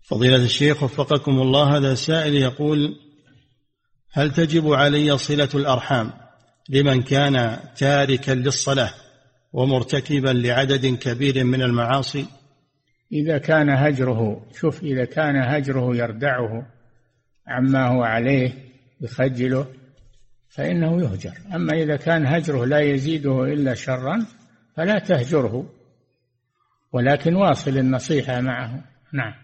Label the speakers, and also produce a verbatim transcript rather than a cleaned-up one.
Speaker 1: فضيلة الشيخ وفقكم الله، هذا سائل يقول: هل تجب علي صلة الأرحام لمن كان تاركا للصلاة ومرتكبا لعدد كبير من المعاصي؟
Speaker 2: إذا كان هجره، شوف، إذا كان هجره يردعه عما هو عليه يخجله فإنه يهجر. أما إذا كان هجره لا يزيده إلا شرا فلا تهجره، ولكن واصل النصيحة معه. نعم.